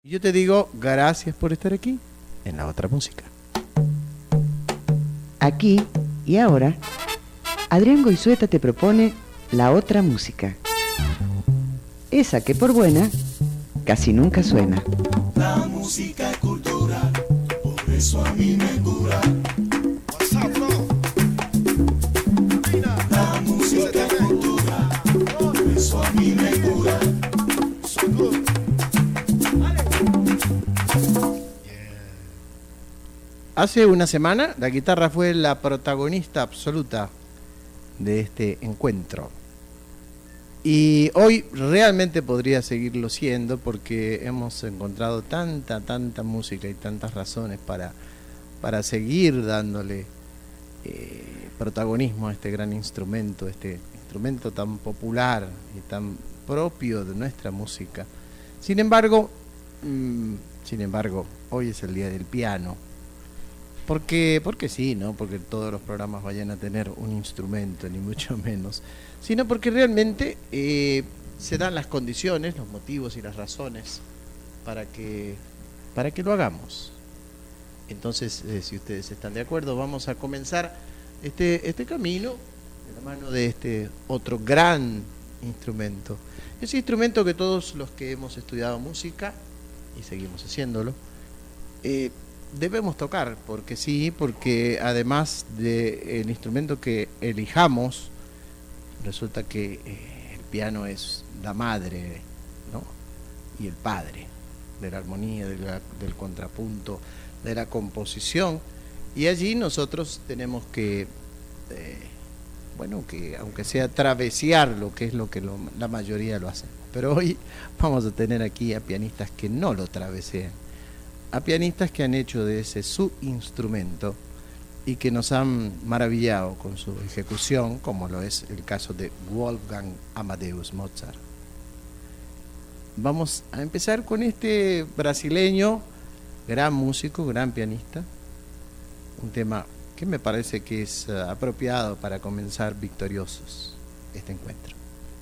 Y yo te digo gracias por estar aquí en La Otra Música. Aquí y ahora, Adrián Goizueta te propone La Otra Música. Esa que por buena casi nunca suena. La música es cultura, por eso a mí me cura. La música es cultura, por eso a mí me cura. Hace una semana la guitarra fue la protagonista absoluta de este encuentro. Y hoy realmente podría seguirlo siendo porque hemos encontrado tanta música y tantas razones para seguir dándole protagonismo a este gran instrumento, este instrumento tan popular y tan propio de nuestra música. Sin embargo, hoy es el día del piano. Porque sí, no porque todos los programas vayan a tener un instrumento, ni mucho menos, sino porque realmente se dan las condiciones, los motivos y las razones para que lo hagamos. Entonces, si ustedes están de acuerdo, vamos a comenzar este camino de la mano de este otro gran instrumento. Ese instrumento que todos los que hemos estudiado música, y seguimos haciéndolo, debemos tocar, porque además del instrumento que elijamos, resulta que el piano es la madre, ¿no? Y el padre de la armonía, del contrapunto, de la composición, y allí nosotros tenemos que aunque sea travesearlo, que es lo que la mayoría lo hace. Pero hoy vamos a tener aquí a pianistas que no lo travesean, a pianistas que han hecho de ese su instrumento y que nos han maravillado con su ejecución, como lo es el caso de Wolfgang Amadeus Mozart. Vamos a empezar con este brasileño, gran músico, gran pianista, un tema que me parece que es apropiado para comenzar victoriosos este encuentro.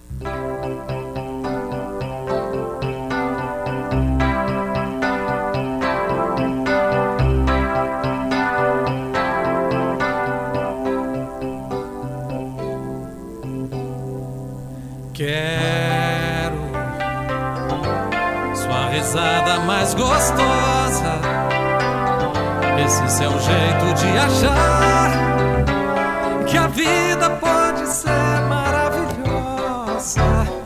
Quero sua risada mais gostosa, esse seu jeito de achar que a vida pode ser maravilhosa.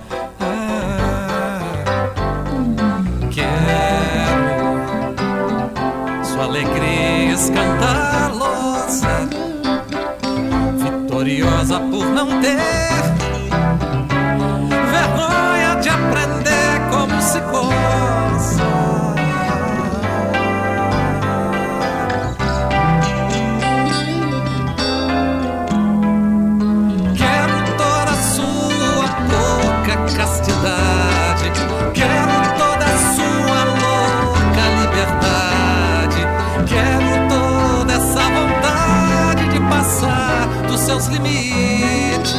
Quero sua alegria escandalosa, vitoriosa por não ter vergonha de aprender como se goza. Quero toda a sua pouca castidade, quero toda a sua louca liberdade, quero toda essa vontade de passar dos seus limites.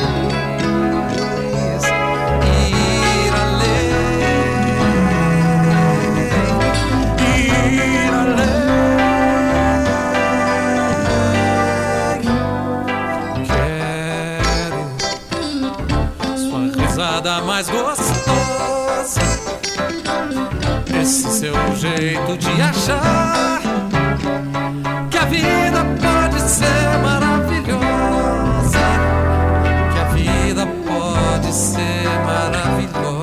Mais gostosa, esse seu jeito de achar que a vida pode ser maravilhosa, que a vida pode ser maravilhosa.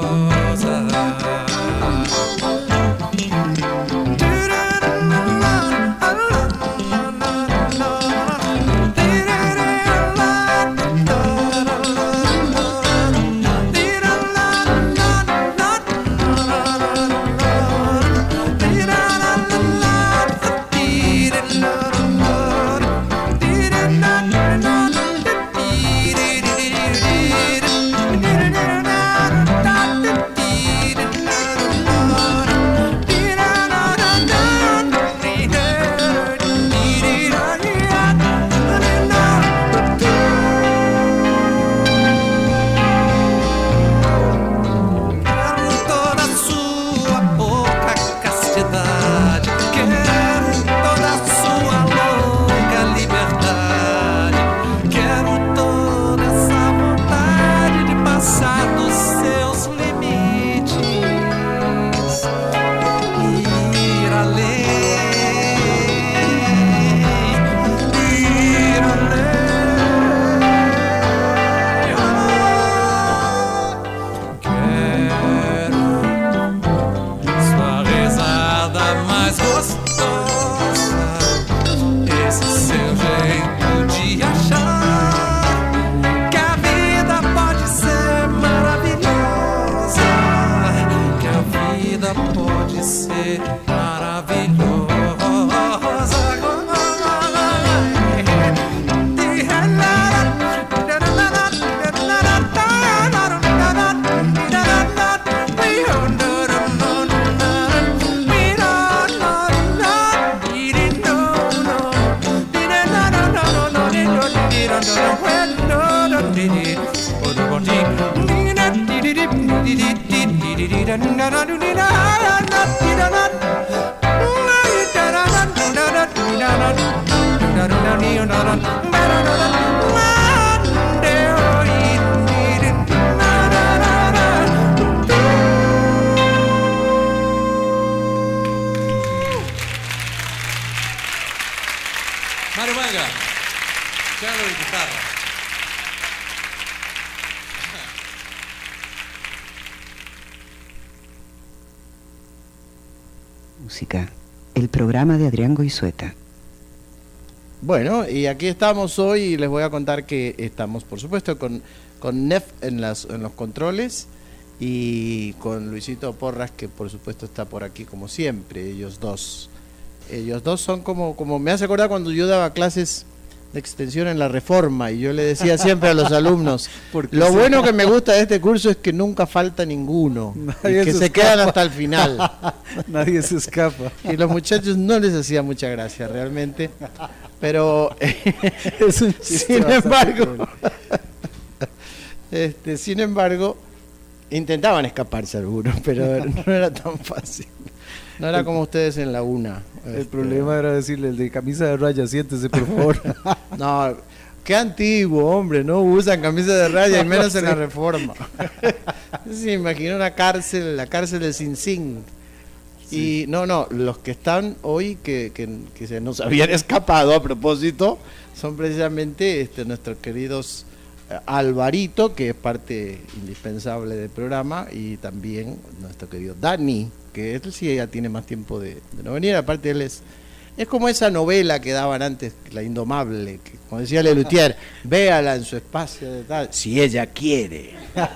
Mario Manga, piano di chitarra. Música, el programa de Adrián Goizueta. Bueno, y aquí estamos hoy y les voy a contar que estamos, por supuesto, con Nef en los controles y con Luisito Porras, que por supuesto está por aquí como siempre, ellos dos. Ellos dos son como me hace acordar cuando yo daba clases de extensión en la Reforma y yo le decía siempre a los alumnos, lo bueno que me gusta de este curso es que nunca falta ninguno, y que se quedan hasta el final. Nadie se escapa. Y los muchachos no les hacía mucha gracia realmente, pero Es un chiste sin embargo, intentaban escaparse algunos, pero no era tan fácil. No era como ustedes en la UNA. El problema era decirle, el de camisa de rayas, siéntese por favor. No, qué antiguo, hombre, no usan camisa de raya y menos en la Reforma. Se imagina una cárcel, la cárcel de Sing Sing. Y no, los que están hoy que se nos habían escapado a propósito son precisamente nuestros queridos Alvarito, que es parte indispensable del programa, y también nuestro querido Dani, que él sí ya tiene más tiempo de no venir. Aparte él es como esa novela que daban antes, La Indomable, que como decía Lelutier, véala en su espacio de tal, si ella quiere.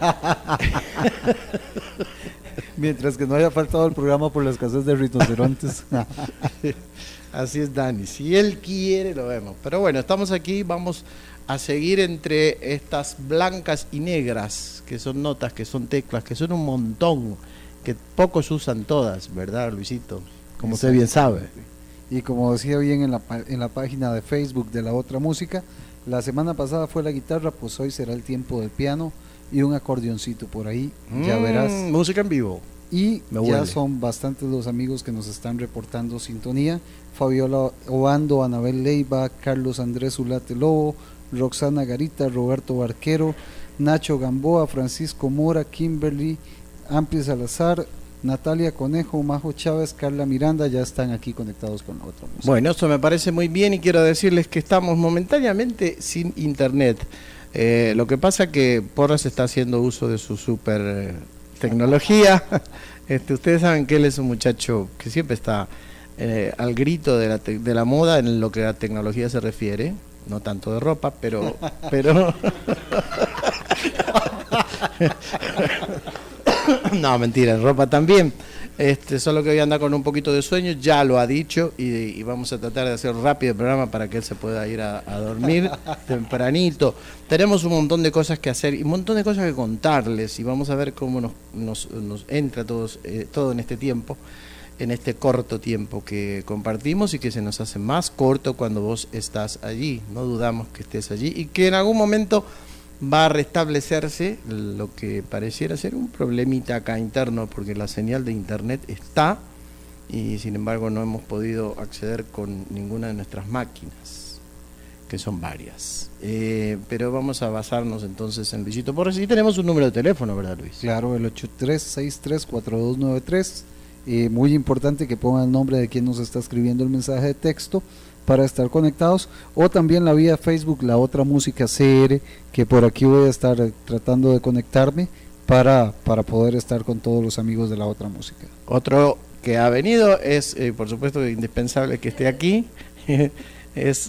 Mientras que no haya faltado el programa por la escasez de rinocerontes. Así es, Dani, si él quiere lo vemos. Pero bueno, estamos aquí, vamos a seguir entre estas blancas y negras, que son notas, que son teclas, que son un montón, que pocos usan todas, ¿verdad, Luisito? Como usted bien sabe. Y como decía bien en la página de Facebook de La Otra Música, la semana pasada fue la guitarra, pues hoy será el tiempo del piano y un acordeoncito por ahí, ya verás. Música en vivo. Y Me ya huele. son bastantes los amigos que nos están reportando sintonía. Fabiola Obando, Anabel Leiva, Carlos Andrés Ulate Lobo, Roxana Garita, Roberto Barquero, Nacho Gamboa, Francisco Mora, Kimberly, Ampli Salazar, Natalia Conejo, Majo Chávez, Carla Miranda, ya están aquí conectados con La Otra Música. Bueno, esto me parece muy bien y quiero decirles que estamos momentáneamente sin internet. Lo que pasa que Porras está haciendo uso de su super tecnología. Ustedes saben que él es un muchacho que siempre está al grito de la moda en lo que a tecnología se refiere, no tanto de ropa, pero no, mentira, en ropa también. Solo que hoy anda con un poquito de sueño, ya lo ha dicho, y vamos a tratar de hacer rápido el programa para que él se pueda ir a dormir tempranito. Tenemos un montón de cosas que hacer y un montón de cosas que contarles, y vamos a ver cómo nos entra todo en este tiempo, en este corto tiempo que compartimos y que se nos hace más corto cuando vos estás allí. No dudamos que estés allí y que en algún momento va a restablecerse lo que pareciera ser un problemita acá interno, porque la señal de internet está y sin embargo no hemos podido acceder con ninguna de nuestras máquinas, que son varias. Pero vamos a basarnos entonces en Luisito Porras y tenemos un número de teléfono, ¿verdad, Luis? Claro, el 83634293. Muy importante que pongan el nombre de quien nos está escribiendo el mensaje de texto para estar conectados, o también la vía Facebook La Otra Música CR, que por aquí voy a estar tratando de conectarme para poder estar con todos los amigos de La Otra Música. Otro que ha venido es, por supuesto, indispensable que esté aquí, es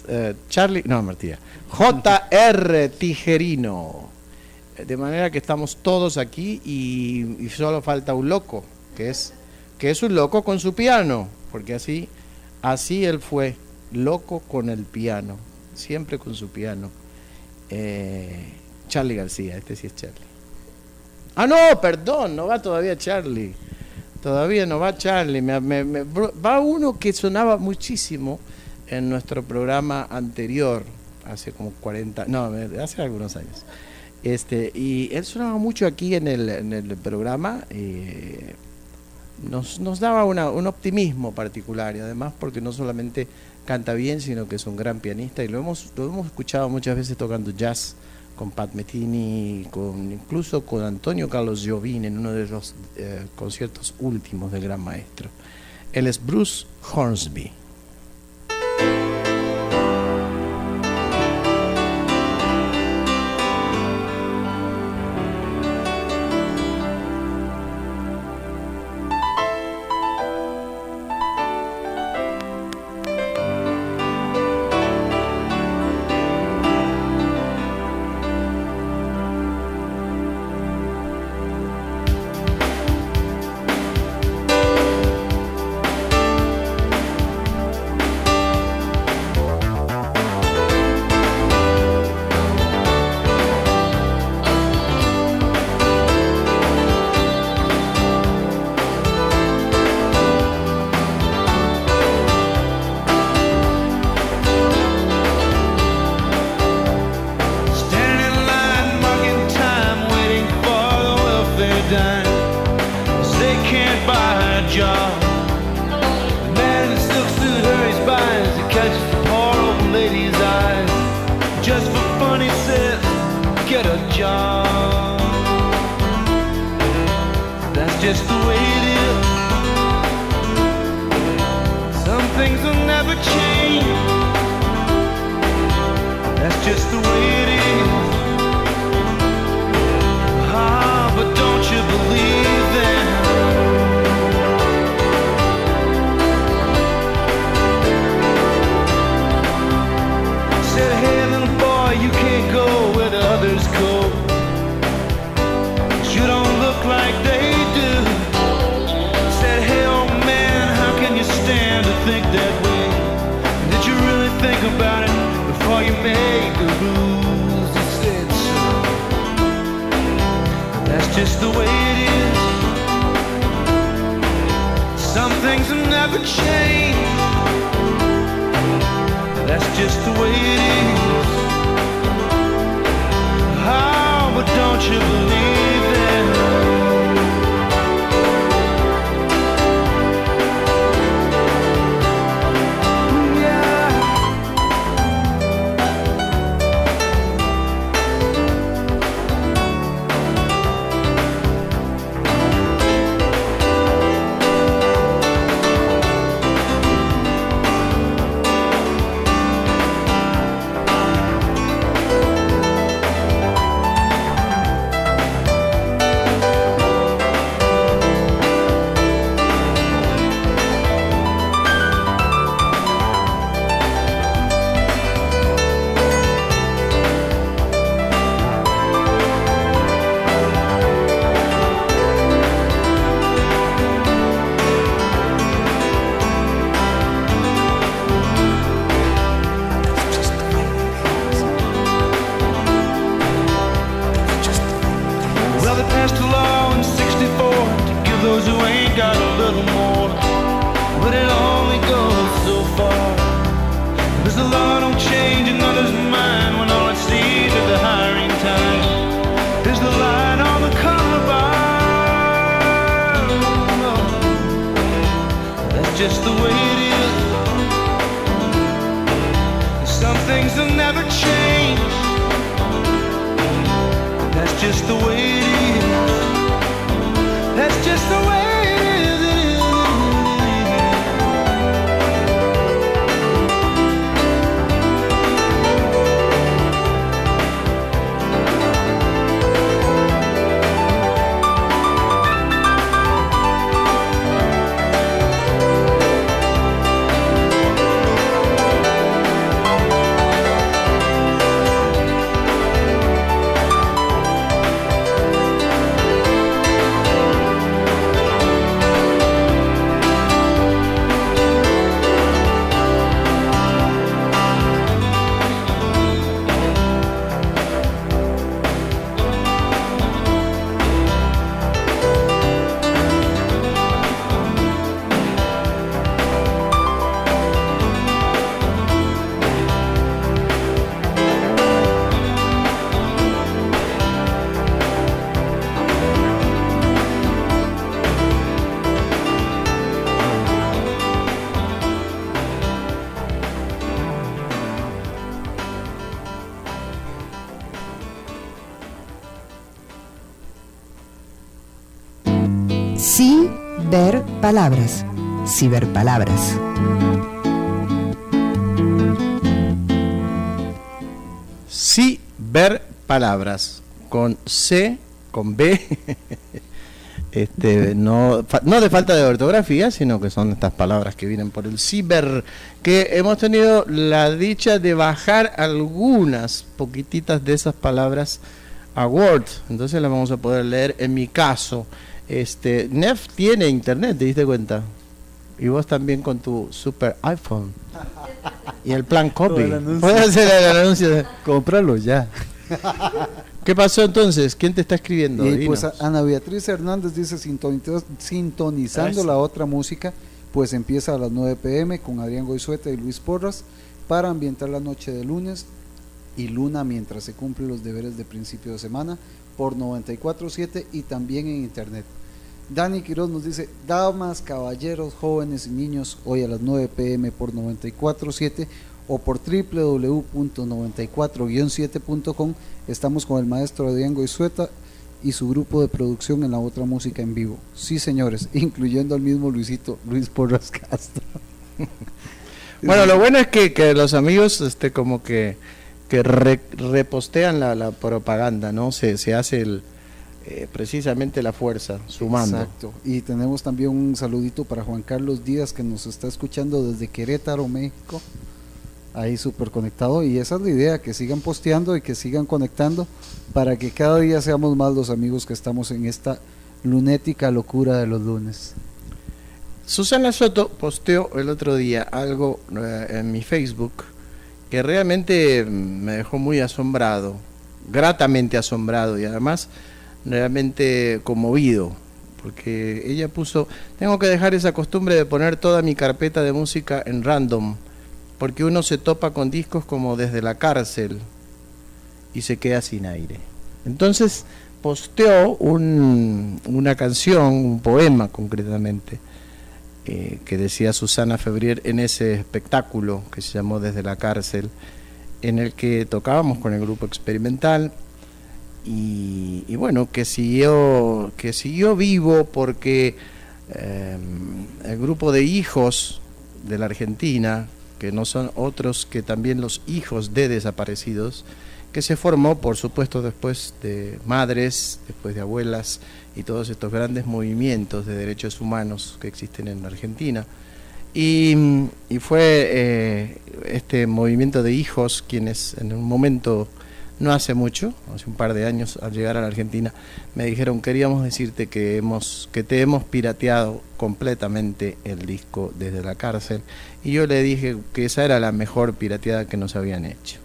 J.R. Tijerino. De manera que estamos todos aquí y solo falta un loco, que es que es un loco con su piano, porque así él fue, loco con el piano, siempre con su piano. Charly García, este sí es Charly. Ah, no, perdón, no va todavía Charly. Todavía no va Charly. Va uno que sonaba muchísimo en nuestro programa anterior, hace como 40, no, hace algunos años. Y él sonaba mucho aquí en el programa. Nos daba un optimismo particular, y además porque no solamente canta bien, sino que es un gran pianista, y lo hemos escuchado muchas veces tocando jazz con Pat Metheny, incluso con Antonio Carlos Jobim en uno de los conciertos últimos del gran maestro. Él es Bruce Hornsby. Palabras, ciberpalabras. Ciberpalabras, con C, con B, no de falta de ortografía, sino que son estas palabras que vienen por el ciber, que hemos tenido la dicha de bajar algunas poquititas de esas palabras a Word, entonces las vamos a poder leer. En mi caso, Nef tiene internet, ¿te diste cuenta? Y vos también con tu super iPhone y el plan copy. Puedes hacer el anuncio. Cómpralo ya. ¿Qué pasó entonces? ¿Quién te está escribiendo? Y pues Dinos. Ana Beatriz Hernández dice sintonizando la otra música, pues empieza a las 9 p.m. con Adrián Goizueta y Luis Porras para ambientar la noche de lunes y luna mientras se cumplen los deberes de principio de semana por 94.7 y también en internet. Dani Quiroz nos dice: damas, caballeros, jóvenes y niños, hoy a las 9 p.m. por 94.7 o por www.94-7.com. Estamos con el maestro Adrián Goizueta y su grupo de producción en la otra música en vivo. Sí, señores, incluyendo al mismo Luis Porras Castro. Bueno, lo bueno es que los amigos como que repostean la propaganda, ¿no? Se hace precisamente la fuerza, sumando. Exacto. Y tenemos también un saludito para Juan Carlos Díaz, que nos está escuchando desde Querétaro, México. Ahí súper conectado, y esa es la idea, que sigan posteando y que sigan conectando para que cada día seamos más los amigos que estamos en esta lunética locura de los lunes. Susana Soto posteó el otro día algo en mi Facebook que realmente me dejó muy asombrado, gratamente asombrado, y además realmente conmovido, porque ella puso: tengo que dejar esa costumbre de poner toda mi carpeta de música en random, porque uno se topa con discos como Desde la Cárcel y se queda sin aire. Entonces posteó una canción, un poema concretamente, que decía Susana Febrier en ese espectáculo que se llamó Desde la Cárcel, en el que tocábamos con el grupo experimental, y bueno, que siguió vivo porque el grupo de hijos de la Argentina, que no son otros que también los hijos de desaparecidos, que se formó, por supuesto, después de madres, después de abuelas y todos estos grandes movimientos de derechos humanos que existen en Argentina. Y fue este movimiento de hijos quienes en un momento, no hace mucho, hace un par de años, al llegar a la Argentina, me dijeron: queríamos decirte que te hemos pirateado completamente el disco Desde la Cárcel. Y yo le dije que esa era la mejor pirateada que nos habían hecho.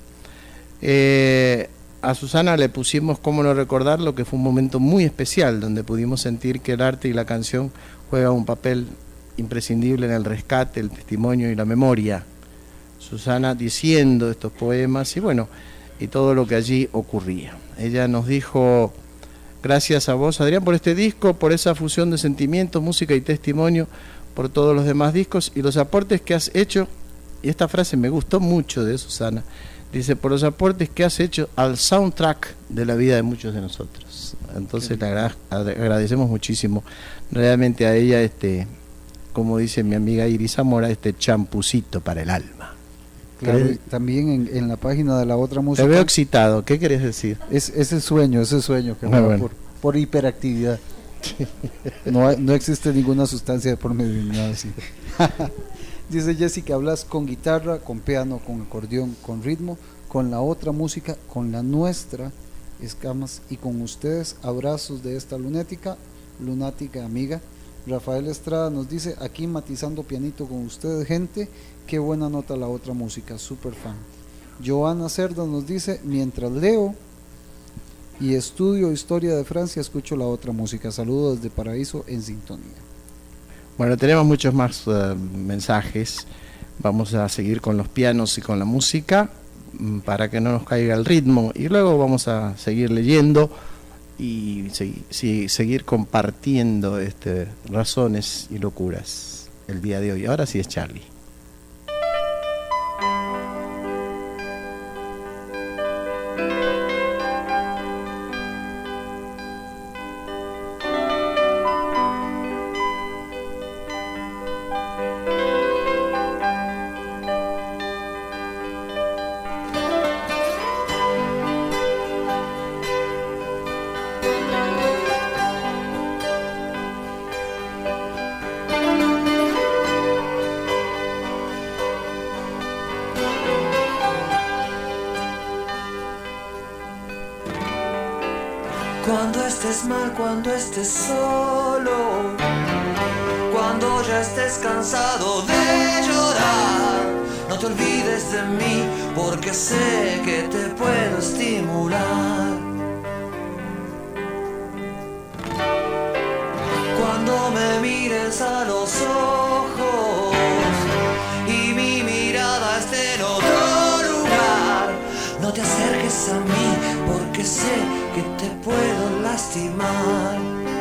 A Susana le pusimos Cómo no recordarlo, que fue un momento muy especial donde pudimos sentir que el arte y la canción juegan un papel imprescindible en el rescate, el testimonio y la memoria. Susana diciendo estos poemas y bueno, y todo lo que allí ocurría. Ella nos dijo: gracias a vos, Adrián, por este disco, por esa fusión de sentimientos, música y testimonio, por todos los demás discos y los aportes que has hecho. Y esta frase me gustó mucho de Susana. Dice: por los aportes que has hecho al soundtrack de la vida de muchos de nosotros. Entonces le agradecemos muchísimo realmente a ella, como dice mi amiga Iris Zamora, champucito para el alma. Claro, y también en la página de la otra música. Te veo excitado, ¿qué querés decir? Es ese sueño que me da por hiperactividad. No existe ninguna sustancia de por medio, nada así. Dice Jessica: hablas con guitarra, con piano, con acordeón, con ritmo, con la otra música, con la nuestra, escamas, y con ustedes, abrazos de esta lunática amiga. Rafael Estrada nos dice: aquí matizando pianito con ustedes, gente, qué buena nota la otra música, super fan. Joana Cerda nos dice: mientras leo y estudio historia de Francia, escucho la otra música. Saludos desde Paraíso, en sintonía. Bueno, tenemos muchos más mensajes. Vamos a seguir con los pianos y con la música para que no nos caiga el ritmo, y luego vamos a seguir leyendo y seguir compartiendo razones y locuras el día de hoy. Ahora sí es Charlie. Cuando estés mal, cuando estés solo, cuando ya estés cansado de llorar, no te olvides de mí, porque sé que te puedo estimular. Cuando me mires a los ojos y mi mirada esté en otro lugar, no te acerques a mí, porque sé que te puedo lastimar.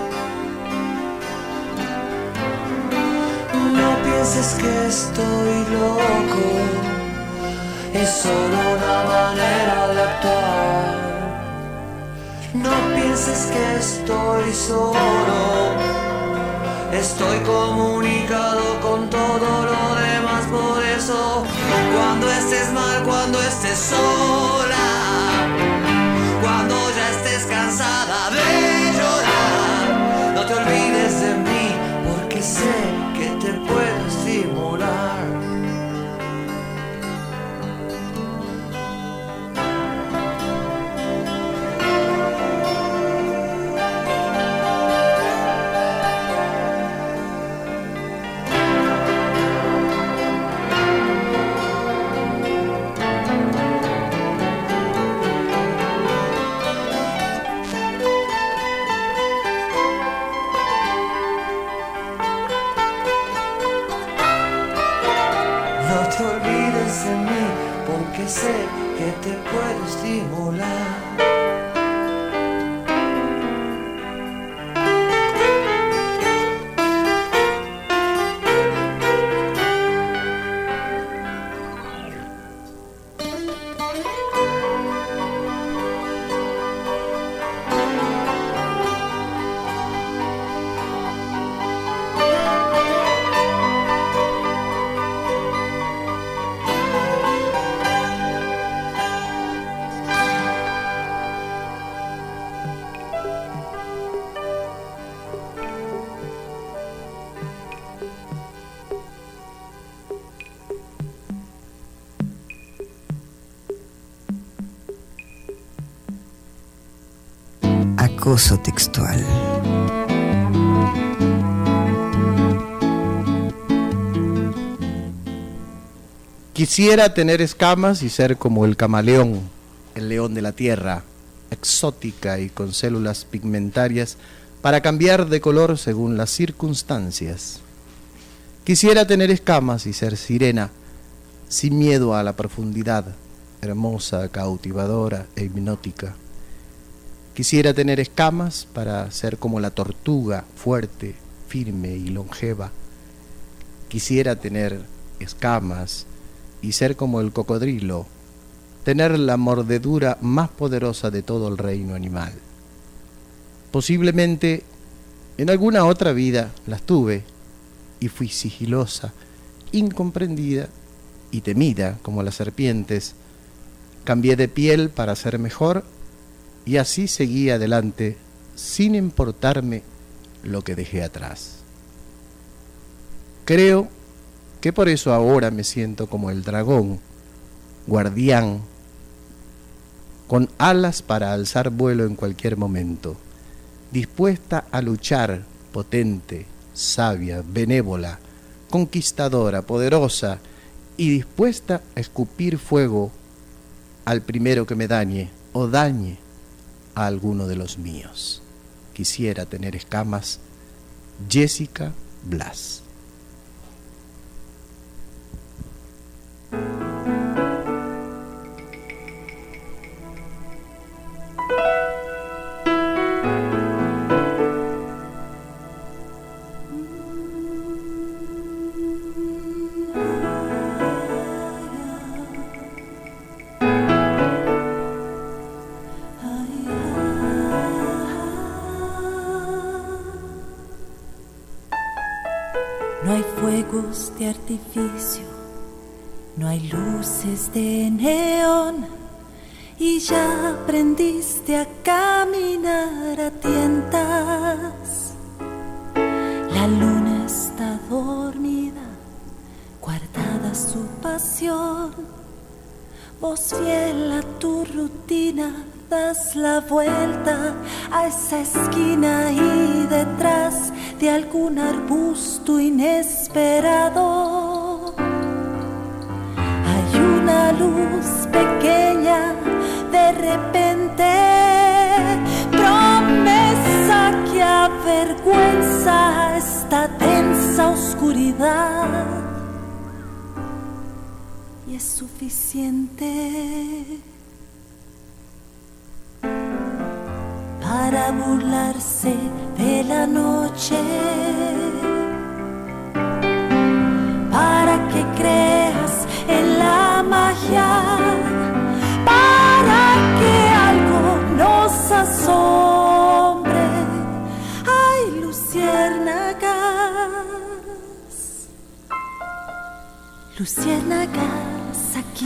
No pienses que estoy loco, es solo una manera de actuar. No pienses que estoy solo, estoy comunicado con todo lo demás. Por eso, cuando estés mal, cuando estés sola, cuando ya estés cansada de llorar, no te olvides de mí, porque sé que te puedo estimular. No te olvides de mí, porque sé que te puedo estimular. Acoso textual. Quisiera tener escamas y ser como el camaleón, el león de la tierra, exótica y con células pigmentarias para cambiar de color según las circunstancias. Quisiera tener escamas y ser sirena, sin miedo a la profundidad, hermosa, cautivadora e hipnótica. Quisiera tener escamas para ser como la tortuga, fuerte, firme y longeva. Quisiera tener escamas y ser como el cocodrilo, tener la mordedura más poderosa de todo el reino animal. Posiblemente en alguna otra vida las tuve y fui sigilosa, incomprendida y temida como las serpientes. Cambié de piel para ser mejor y así seguí adelante sin importarme lo que dejé atrás. Creo que por eso ahora me siento como el dragón, guardián, con alas para alzar vuelo en cualquier momento, dispuesta a luchar, potente, sabia, benévola, conquistadora, poderosa y dispuesta a escupir fuego al primero que me dañe o dañe a alguno de los míos. Quisiera tener escamas. Jessica Blas. No hay fuegos de artificio, no hay luces de neón, y ya aprendiste a caminar a tientas. La luna está dormida, guardada su pasión. Vos fiel a tu rutina, das la vuelta a esa esquina y detrás de algún arbusto inesperado hay una luz pequeña, de repente, promesa que avergüenza esta densa oscuridad. Y es suficiente para burlarse de la noche, para que creas en la magia, para que algo nos asombre. Ay, luciérnagas, luciérnagas aquí.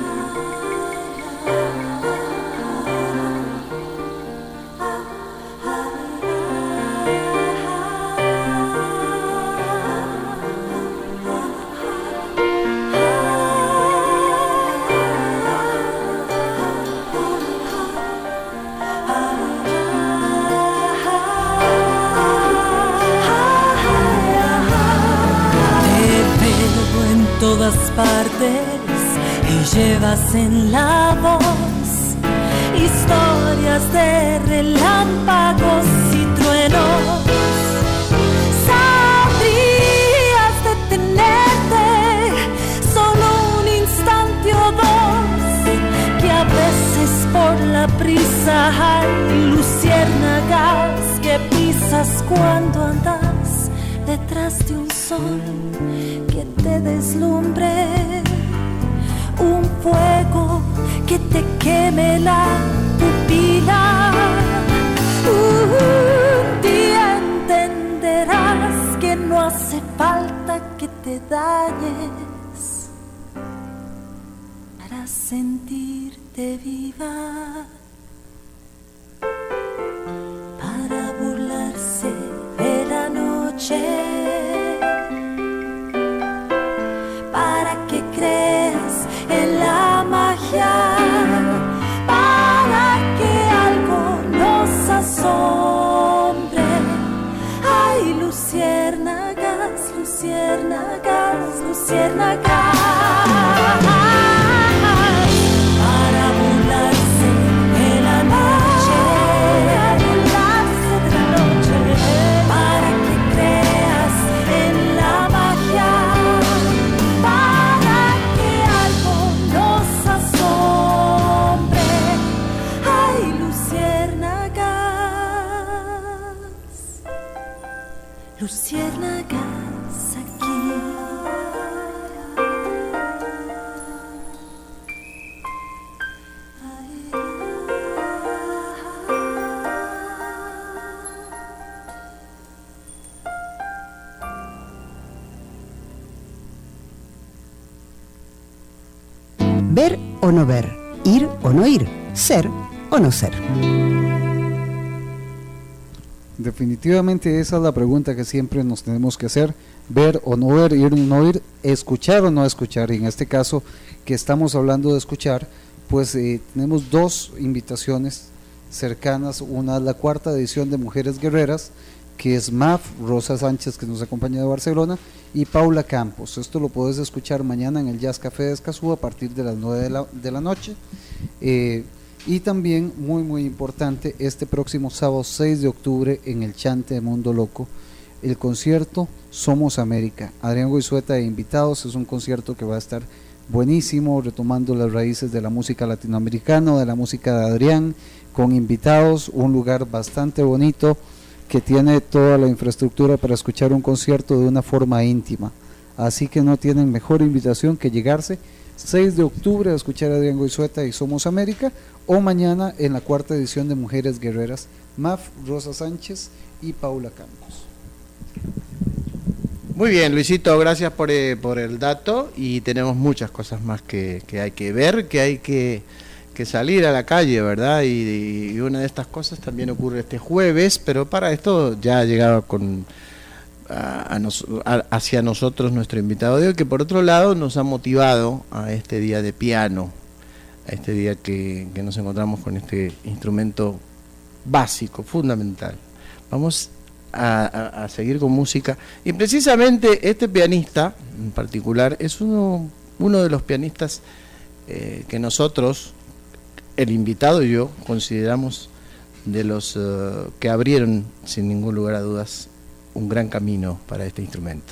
Todas partes y llevas en la voz historias de relámpagos y truenos. Sabrías detenerte solo un instante o dos, que a veces por la prisa hay luciérnagas que pisas cuando andas detrás de un sol que te deslumbre, un fuego que te queme la pupila. Un día entenderás que no hace falta que te dañes para sentirte viva, para burlarse de la noche, para que creas en la magia, para que algo nos asombre. Ay, luciérnagas, luciérnagas, luciérnagas, para burlarse de la noche, para burlarse de la noche, para que creas en la magia, para que algo nos asombre. Ay, luciérnagas, luciérnagas aquí. Ver o no ver, ir o no ir, ser o no ser. Definitivamente esa es la pregunta que siempre nos tenemos que hacer: ver o no ver, ir o no ir, escuchar o no escuchar. Y en este caso que estamos hablando de escuchar, pues tenemos dos invitaciones cercanas. Una es la cuarta edición de Mujeres Guerreras, que es MAF, Rosa Sánchez, que nos acompaña de Barcelona, y Paula Campos. Esto lo puedes escuchar mañana en el Jazz Café de Escazú a partir de las 9 de la noche. Y también, muy muy importante, este próximo sábado 6 de octubre en el Chante de Mundo Loco, el concierto Somos América. Adrián Goizueta de invitados. Es un concierto que va a estar buenísimo, retomando las raíces de la música latinoamericana, de la música de Adrián, con invitados, un lugar bastante bonito que tiene toda la infraestructura para escuchar un concierto de una forma íntima. Así que no tienen mejor invitación que llegarse 6 de octubre a escuchar a Adrián Goizueta y Somos América, o mañana en la cuarta edición de Mujeres Guerreras, MAF, Rosa Sánchez y Paula Campos. Muy bien, Luisito, gracias por el dato, y tenemos muchas cosas más que hay que ver, que hay que salir a la calle, ¿verdad? Y una de estas cosas también ocurre este jueves, pero para esto ya ha llegado hacia nosotros nuestro invitado de hoy, que por otro lado nos ha motivado a este día de piano. a este día que nos encontramos con este instrumento básico, fundamental. Vamos a seguir con música, y precisamente este pianista en particular es uno de los pianistas que nosotros, el invitado y yo, consideramos de los que abrieron sin ningún lugar a dudas un gran camino para este instrumento.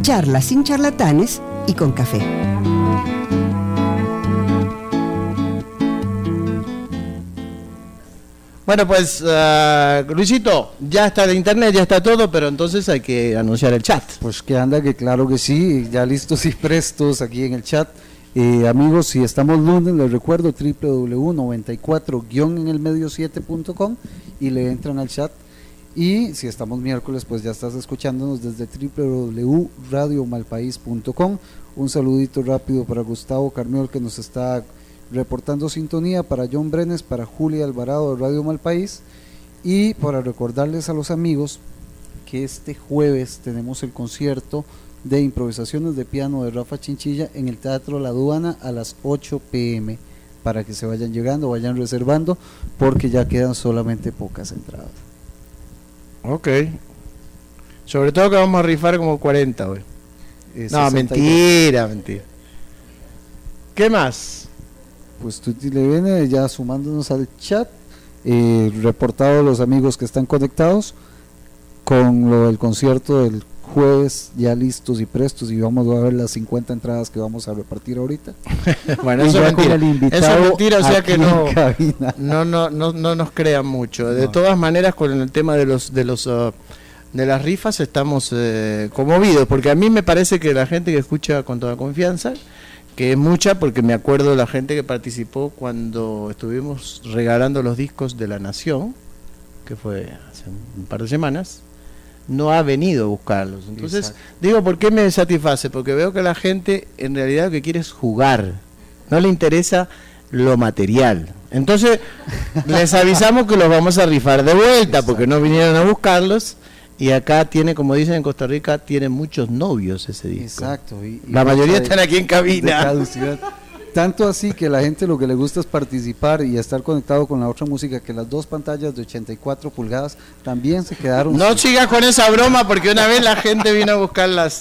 Charlas sin charlatanes y con café. Bueno, pues Luisito, ya está de internet, ya está todo, pero entonces hay que anunciar el chat. Pues que anda, que claro que sí, ya listos y prestos aquí en el chat. Amigos, si estamos lunes, les recuerdo www.94-en-el-medio7.com y le entran al chat. Y si estamos miércoles, pues ya estás escuchándonos desde www.radiomalpaís.com. Un saludito rápido para Gustavo Carmiol, que nos está reportando sintonía, para John Brenes, para Julia Alvarado de Radio Malpaís, y para recordarles a los amigos que este jueves tenemos el concierto de improvisaciones de piano de Rafa Chinchilla en el Teatro La Aduana a las 8 p.m. para que se vayan llegando, vayan reservando, porque ya quedan solamente pocas entradas. Ok. Sobre todo que vamos a rifar como 40 hoy. No, 62. mentira. ¿Qué más? Pues Tuti le viene ya sumándonos al chat, reportado los amigos que están conectados con lo del concierto del jueves, ya listos y prestos, y vamos a ver las 50 entradas que vamos a repartir ahorita. Bueno, eso es mentira. Eso es mentira, o sea que no nos crean mucho. De todas maneras, con el tema de las rifas estamos conmovidos, porque a mí me parece que la gente que escucha con toda confianza, que es mucha, porque me acuerdo de la gente que participó cuando estuvimos regalando los discos de La Nación, que fue hace un par de semanas, no ha venido a buscarlos. Entonces, digo, ¿por qué me satisface? Porque veo que la gente en realidad lo que quiere es jugar, no le interesa lo material. Entonces, les avisamos que los vamos a rifar de vuelta, porque no vinieron a buscarlos. Y acá tiene, como dicen en Costa Rica, tiene muchos novios ese disco. Exacto. Y la mayoría están aquí en cabina. Tanto así que la gente lo que le gusta es participar y estar conectado con la otra música, que las dos pantallas de 84 pulgadas también se quedaron. No sigas con esa broma, porque una vez la gente vino a buscar las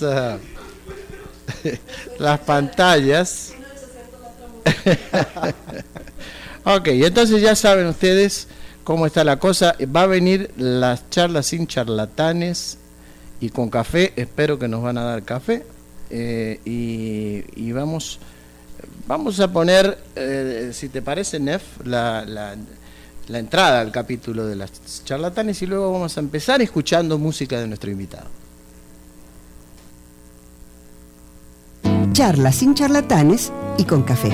pantallas. Ok, entonces ya saben ustedes cómo está la cosa. Va a venir las charlas sin charlatanes y con café. Espero que nos van a dar café. Y vamos a poner, si te parece, Nef, la entrada al capítulo de las charlatanes, y luego vamos a empezar escuchando música de nuestro invitado. Charlas sin charlatanes y con café.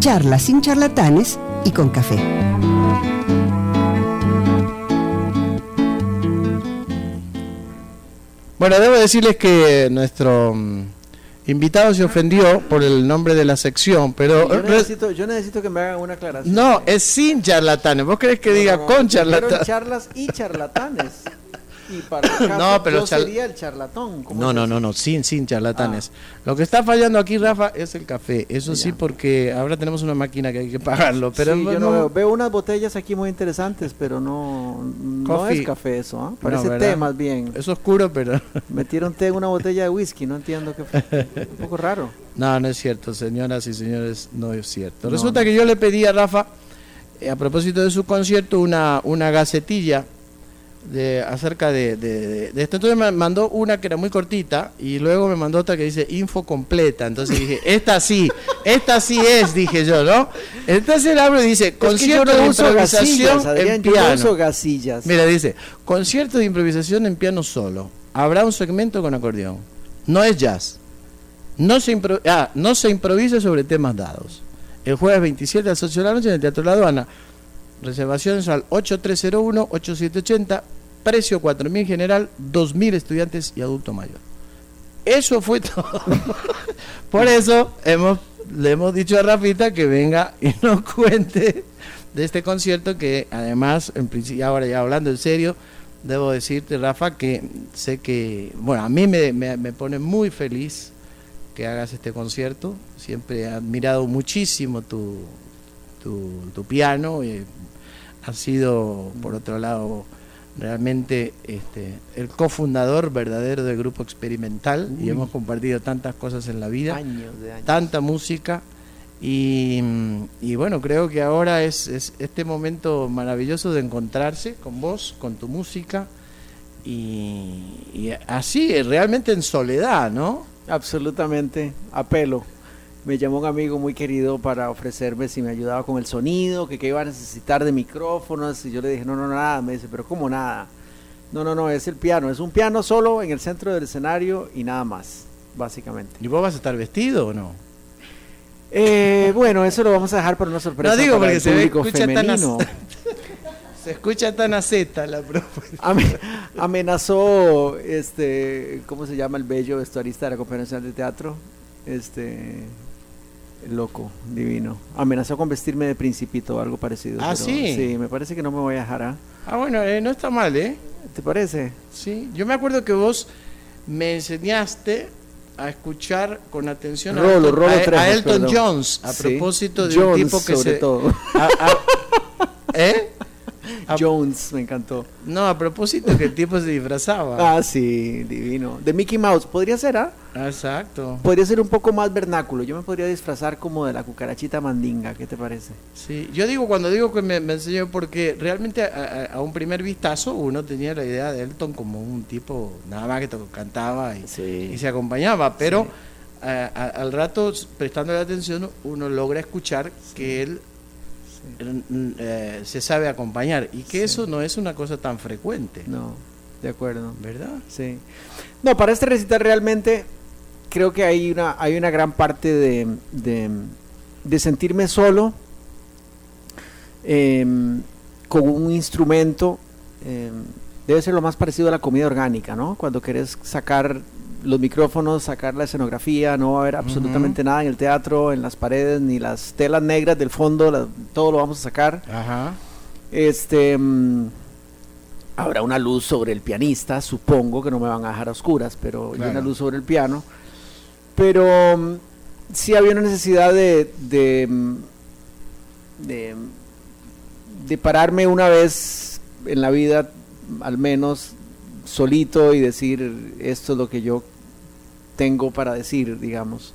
charlas sin charlatanes y con café. Bueno, debo decirles que nuestro invitado se ofendió por el nombre de la sección, pero... Yo necesito que me hagan una aclaración. No, es sin charlatanes. ¿Vos querés que diga con charlatanes? Charlas y charlatanes. Y para el caso, no, pero sería el charlatón. No, sin charlatanes. Lo que está fallando aquí, Rafa, es el café. Eso sí, porque ahora tenemos una máquina que hay que pagarlo. Pero sí, yo no veo unas botellas aquí muy interesantes, pero no es café eso, ¿eh? Parece té más bien. Es oscuro, pero... Metieron té en una botella de whisky, no entiendo qué fue. Un poco raro. No es cierto, señoras y señores, no es cierto. Resulta que yo le pedí a Rafa, a propósito de su concierto, una gacetilla acerca de esto. Entonces me mandó una que era muy cortita y luego me mandó otra que dice info completa. Entonces dije, esta sí es, dije yo, ¿no? Entonces él habla y dice, concierto de improvisación en piano. Gasillas. Mira, dice, concierto de improvisación en piano solo. Habrá un segmento con acordeón. No es jazz. No se improvisa sobre temas dados. El jueves 27 a las 8 de la noche en el Teatro La Aduana. Reservaciones al 8301-8780, precio 4.000 general, 2.000 estudiantes y adulto mayor. Eso fue todo. Por eso le hemos dicho a Rafita que venga y nos cuente de este concierto que además, en principio, ahora ya hablando en serio, debo decirte, Rafa, que sé que, bueno, a mí me pone muy feliz que hagas este concierto. Siempre he admirado muchísimo tu piano. Ha sido, por otro lado, realmente el cofundador verdadero del grupo experimental y hemos compartido tantas cosas en la vida, años. Tanta música y bueno, creo que ahora es este momento maravilloso de encontrarse con vos, con tu música y así realmente en soledad, ¿no? Absolutamente, a pelo. Me llamó un amigo muy querido para ofrecerme si me ayudaba con el sonido, que iba a necesitar de micrófonos, y yo le dije, no, nada. Me dice, pero ¿cómo nada? No, es el piano, es un piano solo en el centro del escenario y nada más, básicamente. ¿Y vos vas a estar vestido o no? Bueno, eso lo vamos a dejar para una sorpresa. No digo para porque el público femenino. Se escucha tan aceta la propuesta. Amenazó, ¿cómo se llama el bello vestuarista de la Compañía Nacional de Teatro? Loco, divino. Amenazó con vestirme de principito o algo parecido. Ah, sí. Sí, me parece que no me voy a dejar. Bueno, no está mal, ¿eh? ¿Te parece? Sí, yo me acuerdo que vos me enseñaste a escuchar con atención a Elton Jones, a propósito de un tipo que sobre todo. ¿Eh? Jones, me encantó. No, a propósito que el tipo se disfrazaba. Ah, sí, divino. De Mickey Mouse, podría ser, Exacto. Podría ser un poco más vernáculo. Yo me podría disfrazar como de la cucarachita mandinga, ¿qué te parece? Sí, yo digo, cuando digo que me enseñó, porque realmente a un primer vistazo uno tenía la idea de Elton como un tipo nada más que cantaba y se acompañaba, pero al rato, prestándole atención, uno logra escuchar que él se sabe acompañar y que eso no es una cosa tan frecuente. No, de acuerdo. ¿Verdad? Sí. No, para este recital realmente creo que hay una gran parte de sentirme solo con un instrumento. Debe ser lo más parecido a la comida orgánica, ¿no? Cuando querés sacar los micrófonos, sacar la escenografía, no va a haber absolutamente nada en el teatro, en las paredes, ni las telas negras del fondo, todo lo vamos a sacar. Ajá. Habrá una luz sobre el pianista, supongo que no me van a dejar a oscuras, pero hay una luz sobre el piano. Pero sí había una necesidad de pararme una vez en la vida, al menos solito, y decir esto es lo que yo tengo para decir, digamos.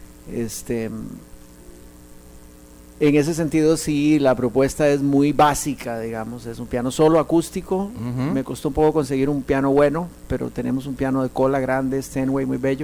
En ese sentido sí, la propuesta es muy básica, digamos, es un piano solo acústico. Me costó un poco conseguir un piano bueno, pero tenemos un piano de cola grande, Steinway, muy bello.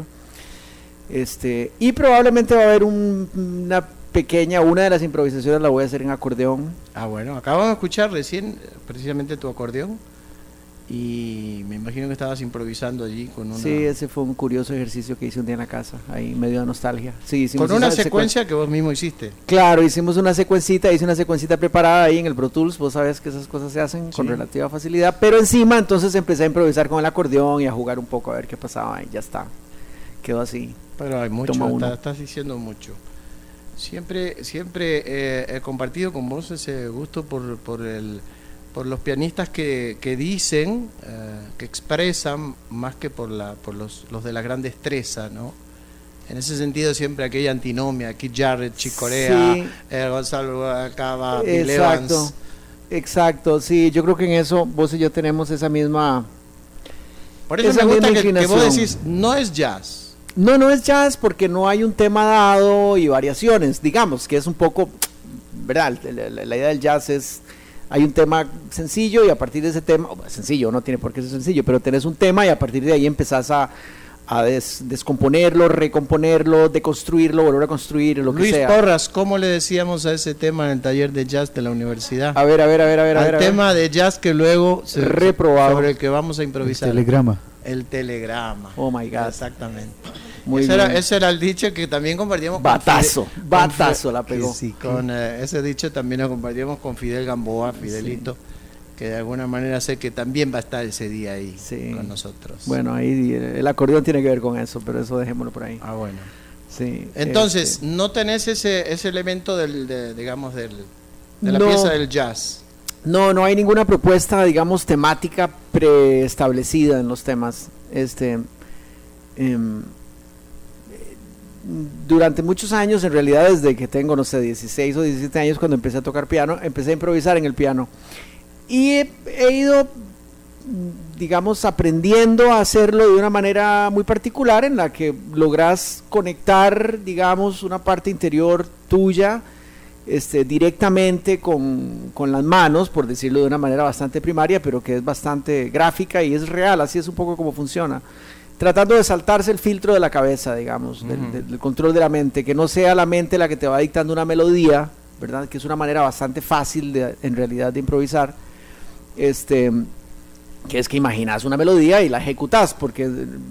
Y probablemente va a haber una de las improvisaciones la voy a hacer en acordeón. Bueno, acabamos de escuchar recién precisamente tu acordeón. y me imagino que estabas improvisando allí con una... Sí, ese fue un curioso ejercicio que hice un día en la casa, ahí medio de nostalgia. Sí, hicimos con una esa secuencia que vos mismo hiciste. Claro, hice una secuencita preparada ahí en el Pro Tools, vos sabes que esas cosas se hacen con relativa facilidad, pero encima entonces empecé a improvisar con el acordeón y a jugar un poco a ver qué pasaba y ya está, quedó así. Pero hay mucho, estás diciendo mucho. Siempre he compartido con vos ese gusto por los pianistas que dicen, que expresan más que por los de la gran destreza, ¿no? En ese sentido siempre aquella antinomia, Keith Jarrett, Chick Corea, Sí. Gonzalo Acaba, Bill Evans. Exacto, sí, yo creo que en eso vos y yo tenemos esa misma... Por eso esa me gusta misma que vos inclinación. decís, no es jazz. No es jazz porque no hay un tema dado y variaciones, digamos, que es un poco, ¿verdad? La idea del jazz es, hay un tema sencillo y a partir de ese tema, sencillo, no tiene por qué ser sencillo, pero tenés un tema y a partir de ahí empezás a descomponerlo, recomponerlo, deconstruirlo, volver a construir, lo que Luis sea. Porras, ¿cómo le decíamos a ese tema en el taller de jazz de la universidad? A ver. Al tema de jazz que luego reprobado, sobre el que vamos a improvisar. El telegrama. Oh my God. Exactamente. Muy Ese era el dicho que también compartíamos Batazo la pegó. Ese dicho también lo compartíamos con Fidel Gamboa, Fidelito, que de alguna manera sé que también va a estar ese día ahí con nosotros. Bueno, ahí el acordeón tiene que ver con eso, pero eso dejémoslo por ahí. Ah, bueno. Sí. Entonces, no tenés ese elemento de la pieza del jazz. No hay ninguna propuesta, digamos, temática preestablecida en los temas. Durante muchos años, en realidad desde que tengo, no sé, 16 o 17 años, cuando empecé a tocar piano, empecé a improvisar en el piano. Y he ido, digamos, aprendiendo a hacerlo de una manera muy particular en la que logras conectar, digamos, una parte interior tuya directamente con las manos, por decirlo de una manera bastante primaria, pero que es bastante gráfica y es real, así es un poco como funciona. Tratando de saltarse el filtro de la cabeza, digamos, del control de la mente, que no sea la mente la que te va dictando una melodía, ¿verdad? Que es una manera bastante fácil en realidad de improvisar, que es que imaginas una melodía y la ejecutas, porque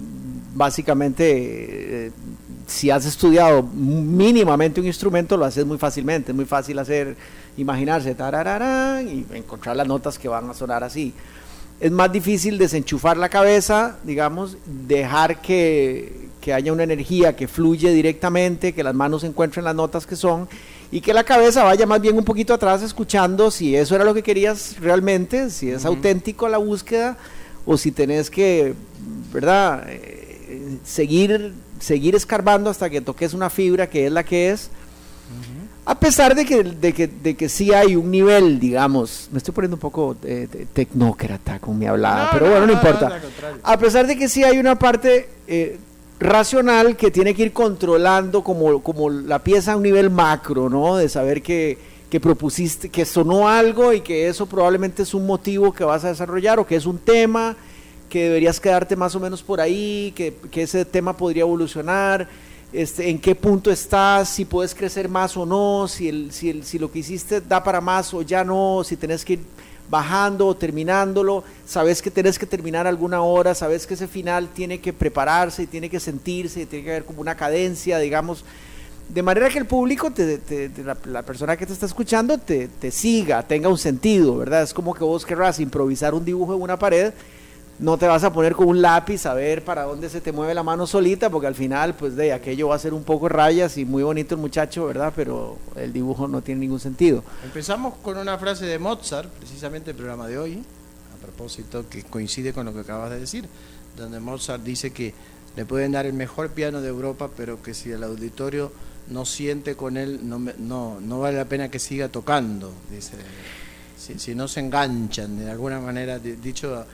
básicamente si has estudiado mínimamente un instrumento lo haces muy fácilmente, es muy fácil imaginarse tarararán, y encontrar las notas que van a sonar así. Es más difícil desenchufar la cabeza, digamos, dejar que haya una energía que fluye directamente, que las manos encuentren las notas que son y que la cabeza vaya más bien un poquito atrás escuchando si eso era lo que querías realmente, si es auténtico la búsqueda o si tenés que, ¿verdad? Seguir escarbando hasta que toques una fibra que es la que es. A pesar de que sí hay un nivel, digamos, me estoy poniendo un poco tecnócrata con mi hablada, pero bueno, no importa. A pesar de que sí hay una parte racional que tiene que ir controlando como la pieza a un nivel macro, ¿no? De saber que propusiste, que sonó algo y que eso probablemente es un motivo que vas a desarrollar o que es un tema que deberías quedarte más o menos por ahí, que ese tema podría evolucionar. En qué punto estás, si puedes crecer más o no, si lo que hiciste da para más o ya no, si tenés que ir bajando o terminándolo, sabes que tenés que terminar alguna hora, sabes que ese final tiene que prepararse y tiene que sentirse, y tiene que haber como una cadencia, digamos, de manera que el público, la persona que te está escuchando te siga, tenga un sentido, ¿verdad? Es como que vos querrás improvisar un dibujo en una pared, no te vas a poner con un lápiz a ver para dónde se te mueve la mano solita, porque al final, pues de aquello va a ser un poco rayas y muy bonito el muchacho, ¿verdad? Pero el dibujo no tiene ningún sentido. Empezamos con una frase de Mozart, precisamente el programa de hoy, a propósito, que coincide con lo que acabas de decir, donde Mozart dice que le pueden dar el mejor piano de Europa, pero que si el auditorio no siente con él, no vale la pena que siga tocando, dice. Si no se enganchan de alguna manera, dicho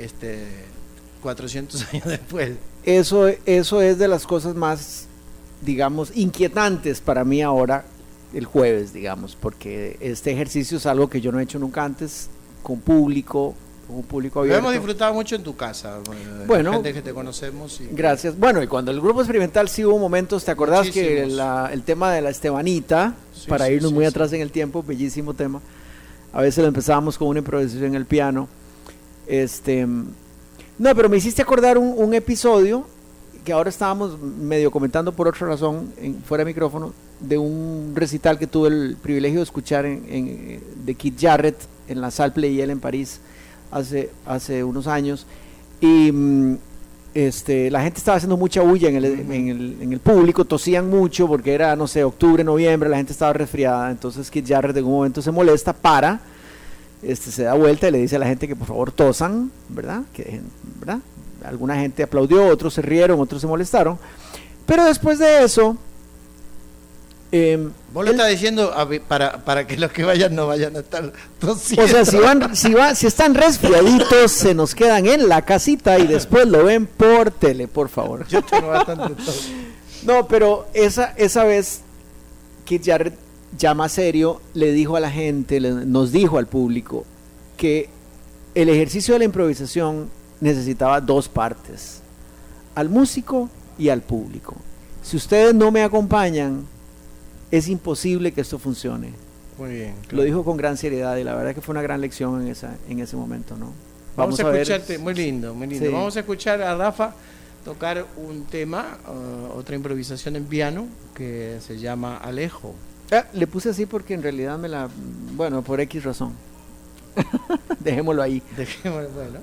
400 años después. Eso es de las cosas más, digamos, inquietantes para mí ahora, el jueves, digamos, porque este ejercicio es algo que yo no he hecho nunca antes, con un público abierto. Lo hemos disfrutado mucho en tu casa, bueno, gente que te conocemos. Gracias. Bueno, y cuando el grupo experimental sí hubo momentos, ¿te acordás que el tema de la Estebanita, para irnos muy atrás en el tiempo, bellísimo tema, a veces lo empezábamos con una improvisación en el piano, No, pero me hiciste acordar un episodio que ahora estábamos medio comentando por otra razón, fuera de micrófono, de un recital que tuve el privilegio de escuchar de Keith Jarrett en la Salle Pleyel en París hace unos años. Y la gente estaba haciendo mucha bulla en el público, tosían mucho porque era, no sé, octubre, noviembre, la gente estaba resfriada. Entonces Keith Jarrett en un momento se molesta, se da vuelta y le dice a la gente que por favor tosan, ¿verdad? Que dejen, ¿verdad? Alguna gente aplaudió, otros se rieron, otros se molestaron. Pero después de eso... Vos lo estás diciendo para que los que vayan no vayan a estar tosiendo. O sea, si están resfriaditos, se nos quedan en la casita y después lo ven por tele, por favor. Yo tengo bastante tos. No, pero esa vez Keith Jarrett, ya más serio, le dijo a la gente, nos dijo al público que el ejercicio de la improvisación necesitaba dos partes: al músico y al público. Si ustedes no me acompañan, es imposible que esto funcione. Muy bien. Claro. Lo dijo con gran seriedad y la verdad que fue una gran lección en ese momento, ¿no? Vamos a escucharte, muy lindo, muy lindo. Sí. Vamos a escuchar a Rafa tocar un tema, otra improvisación en piano que se llama Alejo. Le puse así porque en realidad bueno, por X razón. Dejémoslo ahí. Dejémoslo, bueno.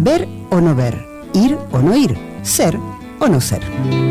Ver o no ver, ir o no ir, ser o no ser.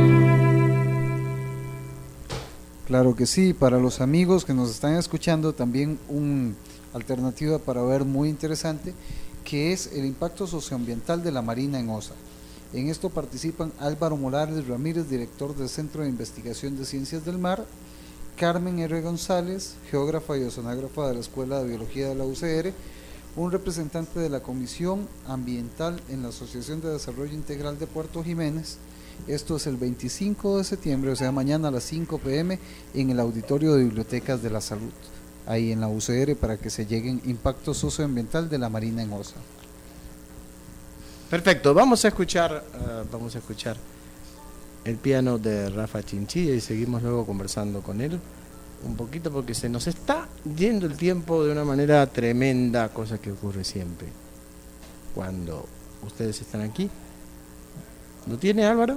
Claro que sí, para los amigos que nos están escuchando, también una alternativa para ver muy interesante, que es el impacto socioambiental de la marina en Osa. En esto participan Álvaro Morales Ramírez, director del Centro de Investigación de Ciencias del Mar, Carmen R. González, geógrafa y oceanógrafa de la Escuela de Biología de la UCR, un representante de la Comisión Ambiental en la Asociación de Desarrollo Integral de Puerto Jiménez. Esto es el 25 de septiembre, o sea, mañana a las 5 p.m. en el Auditorio de Bibliotecas de la Salud, ahí en la UCR, para que se lleguen impacto socioambiental de la marina en Osa. Perfecto, vamos a escuchar el piano de Rafa Chinchilla y seguimos luego conversando con él un poquito, porque se nos está yendo el tiempo de una manera tremenda, cosa que ocurre siempre cuando ustedes están aquí. ¿Lo tiene, Álvaro?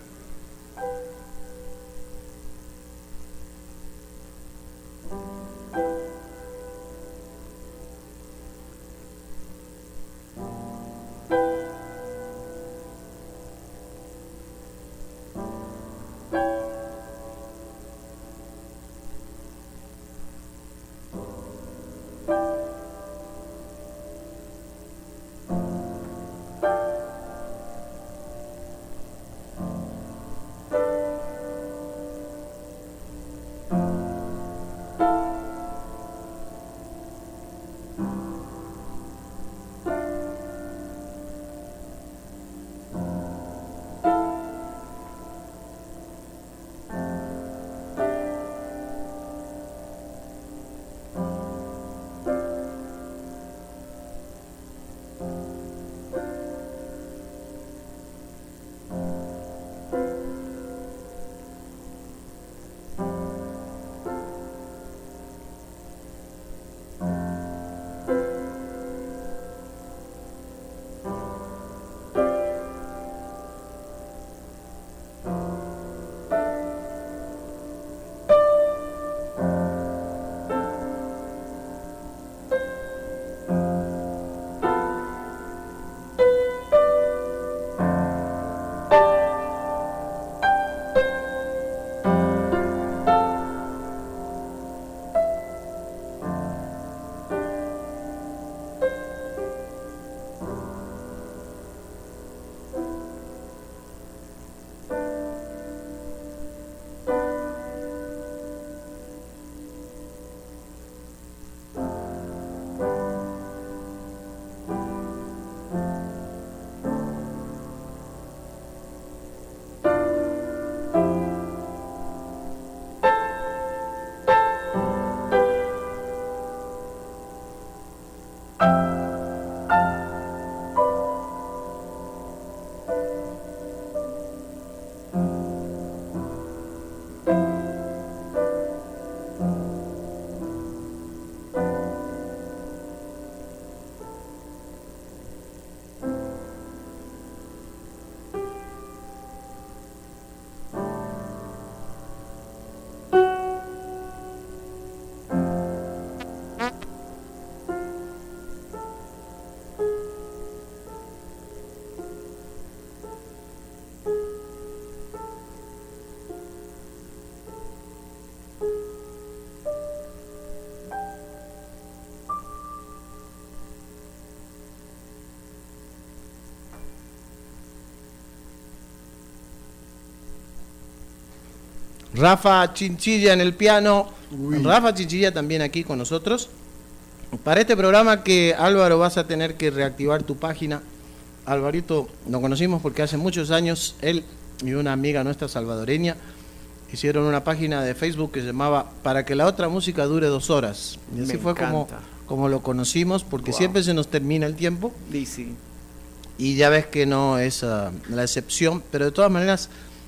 Rafa Chinchilla en el piano. Rafa Chinchilla también aquí con nosotros. Para este programa que, Álvaro, vas a tener que reactivar tu página. Alvarito lo conocimos porque hace muchos años él y una amiga nuestra salvadoreña hicieron una página de Facebook que se llamaba Para que la otra música dure 2 horas. Y así fue como lo conocimos, porque siempre se nos termina el tiempo. Sí. Y ya ves que no es la excepción, pero de todas maneras,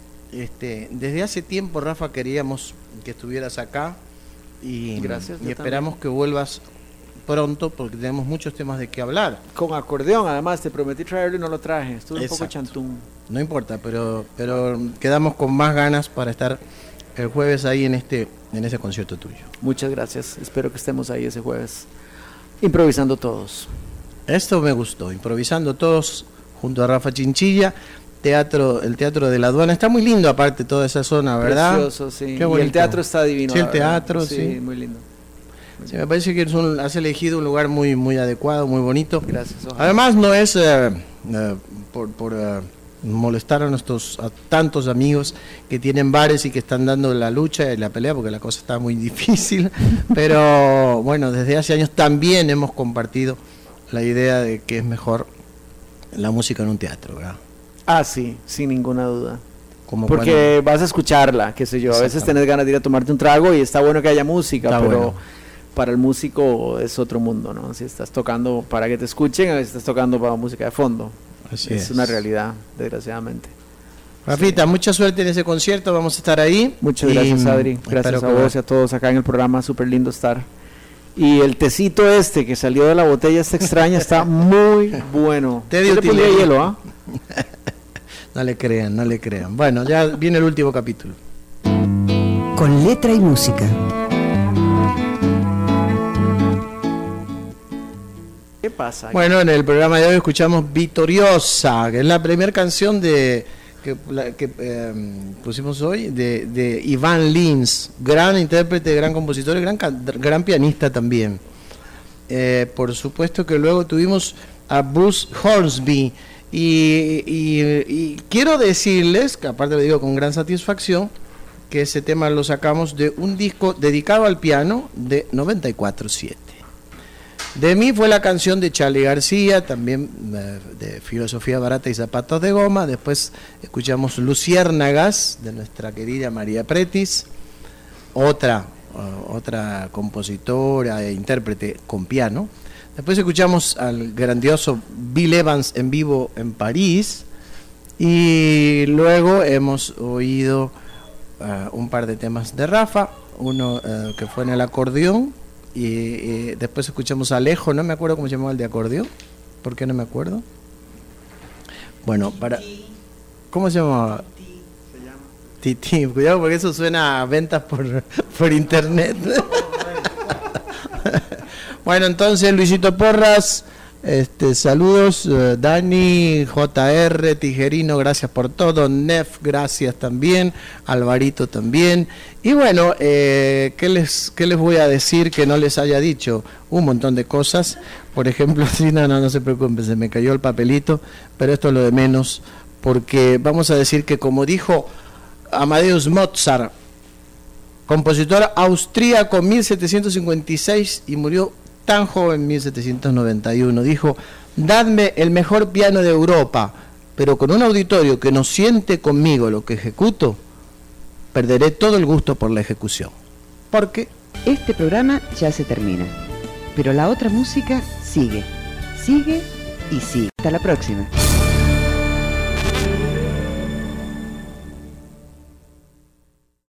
desde hace tiempo, Rafa, queríamos que estuvieras acá y, gracias, y esperamos que vuelvas pronto, porque tenemos muchos temas de qué hablar. Con acordeón, además, te prometí traerlo y no lo traje, estuve un poco chantún. No importa, pero quedamos con más ganas para estar el jueves ahí en ese concierto tuyo. Muchas gracias, espero que estemos ahí ese jueves, improvisando todos. Esto me gustó, improvisando todos junto a Rafa Chinchilla. El Teatro de la Aduana. Está muy lindo aparte toda esa zona, ¿verdad? Precioso, sí. Qué Y el teatro está divino. Sí, el la verdad. teatro, sí. Muy lindo. Sí, me parece que has elegido un lugar muy, muy adecuado, muy bonito. Gracias. Ojalá. Además, no es por molestar a tantos amigos que tienen bares y que están dando la lucha y la pelea, porque la cosa está muy difícil. Pero bueno, desde hace años también hemos compartido la idea de que es mejor la música en un teatro, ¿verdad? Ah, sí, sin ninguna duda. Como porque vas a escucharla, qué sé yo, a veces tenés ganas de ir a tomarte un trago y está bueno que haya música, está pero bueno. Para el músico es otro mundo, ¿no? Si estás tocando para que te escuchen, a veces estás tocando para música de fondo. Así es una realidad, desgraciadamente. Rafita, sí. Mucha suerte en ese concierto, vamos a estar ahí. Muchas gracias, Adri. Gracias a vos y a todos acá en el programa, súper lindo estar. Y el tecito que salió de la botella esta extraña está muy bueno. Té de utilería. Le hielo, ¿ah? No le crean, no le crean. Bueno, ya viene el último capítulo. Con letra y música. ¿Qué pasa? Bueno, en el programa de hoy escuchamos Vitoriosa, que es la primera canción que pusimos hoy de Iván Lins, gran intérprete, gran compositor y gran pianista también. Por supuesto que luego tuvimos a Bruce Hornsby y quiero decirles, que aparte lo digo con gran satisfacción, que ese tema lo sacamos de un disco dedicado al piano de 94.7. De mí fue la canción de Charly García, también de Filosofía Barata y Zapatos de Goma. Después escuchamos Luciérnagas, de nuestra querida María Pretis, otra compositora e intérprete con piano. Después escuchamos al grandioso Bill Evans en vivo en París. Y luego hemos oído un par de temas de Rafa, uno que fue en el acordeón. Y después escuchamos a Alejo, no me acuerdo cómo se llamaba el de acordeón. ¿Por qué no me acuerdo? Bueno, ¿cómo se llamaba? Titi, cuidado porque eso suena a ventas por internet. Bueno, entonces Luisito Porras, saludos, Dani, JR, Tijerino, gracias por todo, Nef, gracias también, Alvarito también. Y bueno, ¿qué les voy a decir que no les haya dicho? Un montón de cosas. Por ejemplo, sí, no se preocupen, se me cayó el papelito, pero esto es lo de menos, porque vamos a decir que como dijo Amadeus Mozart, compositor austríaco 1756 y murió tan joven 1791, dijo: dadme el mejor piano de Europa, pero con un auditorio que no siente conmigo lo que ejecuto, perderé todo el gusto por la ejecución. Porque este programa ya se termina, pero la otra música sigue y sigue. Hasta la próxima.